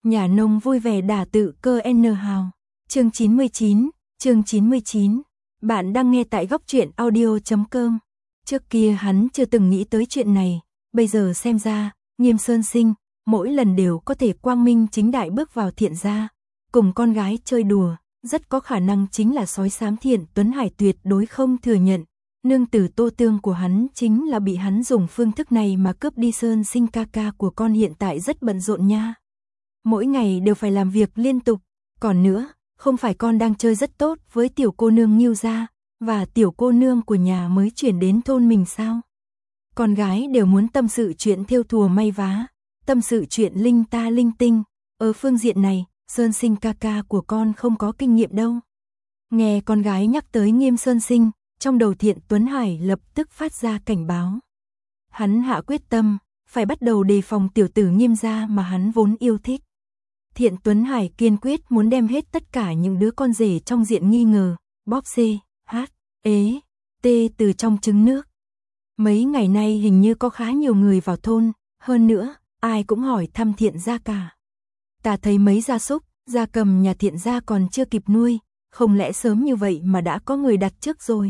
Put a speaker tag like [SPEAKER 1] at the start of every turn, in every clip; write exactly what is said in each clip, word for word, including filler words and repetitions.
[SPEAKER 1] Nhà nông vui vẻ đả tự cơ N hào. Chương chín mươi chín, chương chín mươi chín. Bạn đang nghe tại góc truyện audio chấm com. Trước kia hắn chưa từng nghĩ tới chuyện này, bây giờ xem ra, Nghiêm Sơn Sinh, mỗi lần đều có thể quang minh chính đại bước vào Thiện gia, cùng con gái chơi đùa, rất có khả năng chính là sói xám Thiện Tuấn Hải tuyệt đối không thừa nhận. Nương tử Tô Tương của hắn chính là bị hắn dùng phương thức này mà cướp đi. Sơn Sinh ca ca của con hiện tại rất bận rộn nha. Mỗi ngày đều phải làm việc liên tục, còn nữa, không phải con đang chơi rất tốt với tiểu cô nương Ngưu gia, và tiểu cô nương của nhà mới chuyển đến thôn mình sao? Con gái đều muốn tâm sự chuyện thêu thùa may vá, tâm sự chuyện linh ta linh tinh, ở phương diện này, Sơn Sinh ca ca của con không có kinh nghiệm đâu. Nghe con gái nhắc tới Nghiêm Sơn Sinh, trong đầu Thiện Tuấn Hải lập tức phát ra cảnh báo. Hắn hạ quyết tâm, phải bắt đầu đề phòng tiểu tử Nghiêm gia mà hắn vốn yêu thích. Thiện Tuấn Hải kiên quyết muốn đem hết tất cả những đứa con rể trong diện nghi ngờ, bóp C, H, ế, T từ trong trứng nước. Mấy ngày nay hình như có khá nhiều người vào thôn, hơn nữa, ai cũng hỏi thăm Thiện gia cả. Ta thấy mấy gia súc, gia cầm nhà Thiện gia còn chưa kịp nuôi, không lẽ sớm như vậy mà đã có người đặt trước rồi.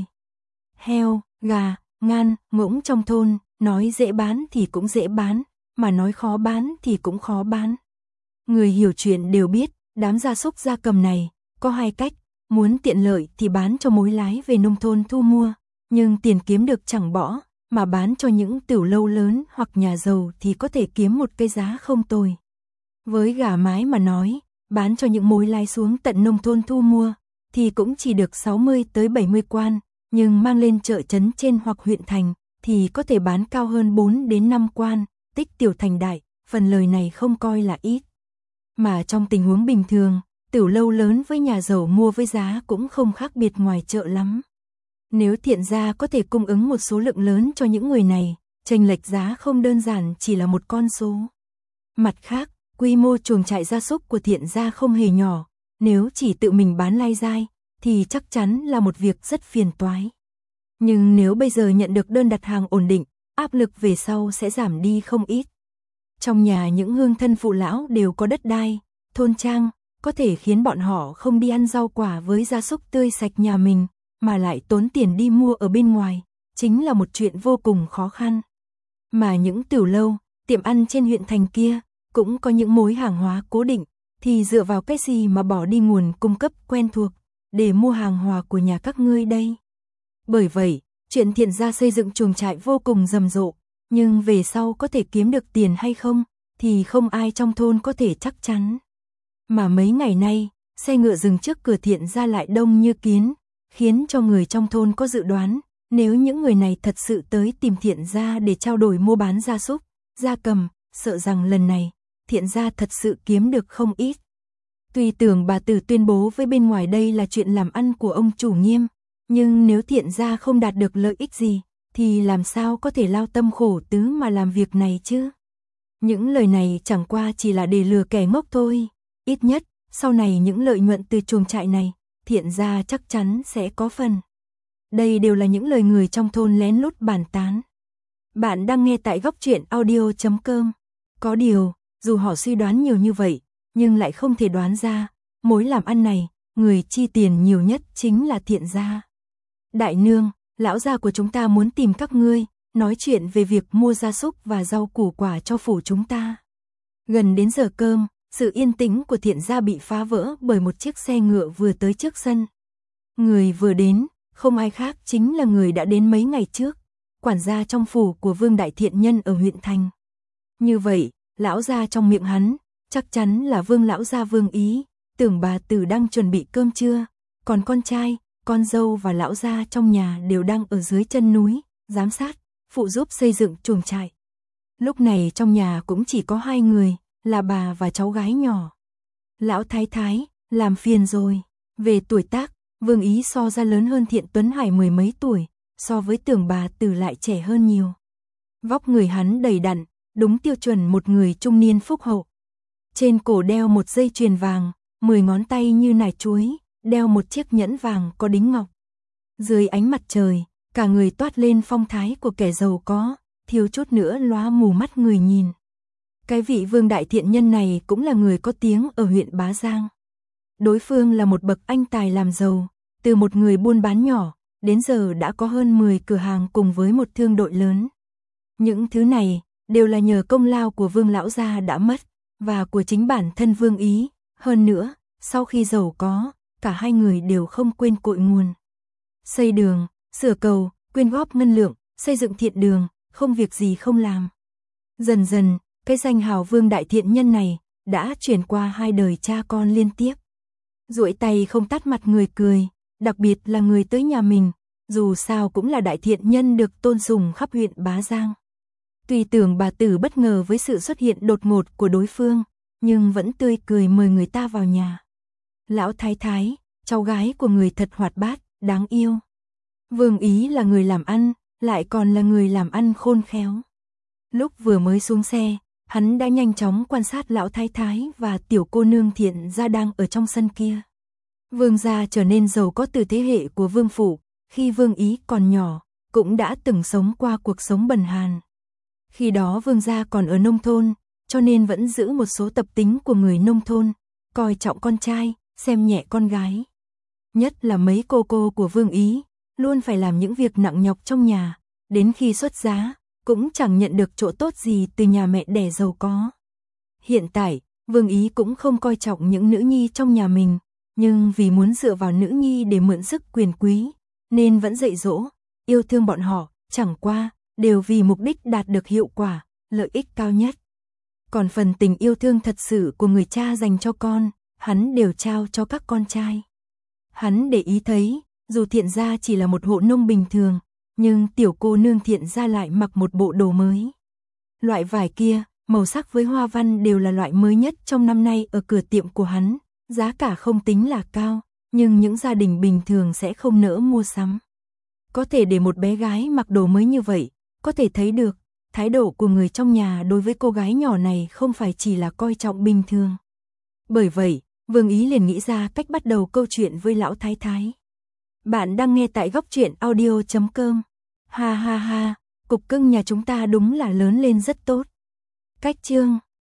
[SPEAKER 1] Heo, gà, ngan, ngỗng trong thôn, nói dễ bán thì cũng dễ bán, mà nói khó bán thì cũng khó bán. Người hiểu chuyện đều biết, đám gia súc gia cầm này, có hai cách, muốn tiện lợi thì bán cho mối lái về nông thôn thu mua, nhưng tiền kiếm được chẳng bỏ, mà bán cho những tiểu lâu lớn hoặc nhà giàu thì có thể kiếm một cái giá không tồi. Với gà mái mà nói, bán cho những mối lái xuống tận nông thôn thu mua, thì cũng chỉ được sáu mươi tới bảy mươi quan, nhưng mang lên chợ trấn trên hoặc huyện thành, thì có thể bán cao hơn bốn đến năm quan, tích tiểu thành đại, phần lời này không coi là ít. Mà trong tình huống bình thường, tiểu lâu lớn với nhà giàu mua với giá cũng không khác biệt ngoài chợ lắm. Nếu Thiện gia có thể cung ứng một số lượng lớn cho những người này, chênh lệch giá không đơn giản chỉ là một con số. Mặt khác, quy mô chuồng trại gia súc của Thiện gia không hề nhỏ, nếu chỉ tự mình bán lai dai, thì chắc chắn là một việc rất phiền toái. Nhưng nếu bây giờ nhận được đơn đặt hàng ổn định, áp lực về sau sẽ giảm đi không ít. Trong nhà những hương thân phụ lão đều có đất đai, thôn trang, có thể khiến bọn họ không đi ăn rau quả với gia súc tươi sạch nhà mình, mà lại tốn tiền đi mua ở bên ngoài, chính là một chuyện vô cùng khó khăn. Mà những tiểu lâu, tiệm ăn trên huyện thành kia, cũng có những mối hàng hóa cố định, thì dựa vào cái gì mà bỏ đi nguồn cung cấp quen thuộc, để mua hàng hóa của nhà các ngươi đây. Bởi vậy, chuyện Thiện gia xây dựng chuồng trại vô cùng rầm rộ, nhưng về sau có thể kiếm được tiền hay không, thì không ai trong thôn có thể chắc chắn. Mà mấy ngày nay, xe ngựa dừng trước cửa Thiện gia lại đông như kiến, khiến cho người trong thôn có dự đoán, nếu những người này thật sự tới tìm Thiện gia để trao đổi mua bán gia súc, gia cầm, sợ rằng lần này, Thiện gia thật sự kiếm được không ít. Tuy tưởng bà Tử tuyên bố với bên ngoài đây là chuyện làm ăn của ông chủ Nghiêm, nhưng nếu Thiện gia không đạt được lợi ích gì, thì làm sao có thể lao tâm khổ tứ mà làm việc này chứ? Những lời này chẳng qua chỉ là để lừa kẻ ngốc thôi. Ít nhất, sau này những lợi nhuận từ chuồng trại này, Thiện gia chắc chắn sẽ có phần. Đây đều là những lời người trong thôn lén lút bàn tán. Bạn đang nghe tại góc truyện audio chấm com. Có điều, dù họ suy đoán nhiều như vậy, nhưng lại không thể đoán ra, mối làm ăn này, người chi tiền nhiều nhất chính là Thiện gia. Đại nương, lão gia của chúng ta muốn tìm các ngươi, nói chuyện về việc mua gia súc và rau củ quả cho phủ chúng ta. Gần đến giờ cơm, sự yên tĩnh của Thiện gia bị phá vỡ bởi một chiếc xe ngựa vừa tới trước sân. Người vừa đến, không ai khác chính là người đã đến mấy ngày trước, quản gia trong phủ của Vương Đại Thiện Nhân ở huyện thành. Như vậy, lão gia trong miệng hắn, chắc chắn là Vương lão gia Vương Ý, tưởng bà Tử đang chuẩn bị cơm trưa, còn con trai, con dâu và lão gia trong nhà đều đang ở dưới chân núi, giám sát, phụ giúp xây dựng chuồng trại. Lúc này trong nhà cũng chỉ có hai người, là bà và cháu gái nhỏ. Lão thái thái, làm phiền rồi. Về tuổi tác, Vương Ý so ra lớn hơn Thiện Tuấn Hải mười mấy tuổi, so với tưởng bà Tử lại trẻ hơn nhiều. Vóc người hắn đầy đặn, đúng tiêu chuẩn một người trung niên phúc hậu. Trên cổ đeo một dây chuyền vàng, mười ngón tay như nải chuối, đeo một chiếc nhẫn vàng có đính ngọc. Dưới ánh mặt trời, cả người toát lên phong thái của kẻ giàu có, thiếu chút nữa lóa mù mắt người nhìn. Cái vị Vương đại thiện nhân này cũng là người có tiếng ở huyện Bá Giang. Đối phương là một bậc anh tài làm giàu, từ một người buôn bán nhỏ, đến giờ đã có hơn mười cửa hàng cùng với một thương đội lớn. Những thứ này đều là nhờ công lao của Vương lão gia đã mất, và của chính bản thân Vương Ý. Hơn nữa, sau khi giàu có, cả hai người đều không quên cội nguồn. Xây đường, sửa cầu, quyên góp ngân lượng, xây dựng thiện đường, không việc gì không làm. Dần dần, cái danh hào Vương đại thiện nhân này đã chuyển qua hai đời cha con liên tiếp. Duỗi tay không tắt mặt người cười, đặc biệt là người tới nhà mình, dù sao cũng là đại thiện nhân được tôn sùng khắp huyện Bá Giang. Tuy tưởng bà tử bất ngờ với sự xuất hiện đột ngột của đối phương, nhưng vẫn tươi cười mời người ta vào nhà. Lão thái thái, cháu gái của người thật hoạt bát, đáng yêu. Vương Ý là người làm ăn, lại còn là người làm ăn khôn khéo. Lúc vừa mới xuống xe, hắn đã nhanh chóng quan sát lão thái thái và tiểu cô nương thiện gia đang ở trong sân kia. Vương gia trở nên giàu có từ thế hệ của Vương phủ, khi Vương Ý còn nhỏ, cũng đã từng sống qua cuộc sống bần hàn. Khi đó Vương gia còn ở nông thôn, cho nên vẫn giữ một số tập tính của người nông thôn, coi trọng con trai, xem nhẹ con gái. Nhất là mấy cô cô của Vương Ý, luôn phải làm những việc nặng nhọc trong nhà, đến khi xuất giá, cũng chẳng nhận được chỗ tốt gì từ nhà mẹ đẻ giàu có. Hiện tại, Vương Ý cũng không coi trọng những nữ nhi trong nhà mình, nhưng vì muốn dựa vào nữ nhi để mượn sức quyền quý, nên vẫn dạy dỗ, yêu thương bọn họ, chẳng qua, đều vì mục đích đạt được hiệu quả, lợi ích cao nhất. Còn phần tình yêu thương thật sự của người cha dành cho con, hắn đều trao cho các con trai. Hắn để ý thấy, dù thiện gia chỉ là một hộ nông bình thường, nhưng tiểu cô nương thiện gia lại mặc một bộ đồ mới. Loại vải kia, màu sắc với hoa văn đều là loại mới nhất trong năm nay ở cửa tiệm của hắn, giá cả không tính là cao, nhưng những gia đình bình thường sẽ không nỡ mua sắm. Có thể để một bé gái mặc đồ mới như vậy, có thể thấy được, thái độ của người trong nhà đối với cô gái nhỏ này không phải chỉ là coi trọng bình thường. Bởi vậy, Vương Ý liền nghĩ ra cách bắt đầu câu chuyện với lão thái thái. Bạn đang nghe tại góc truyện audio chấm com. Ha ha ha, cục cưng nhà chúng ta đúng là lớn lên rất tốt. Cách chương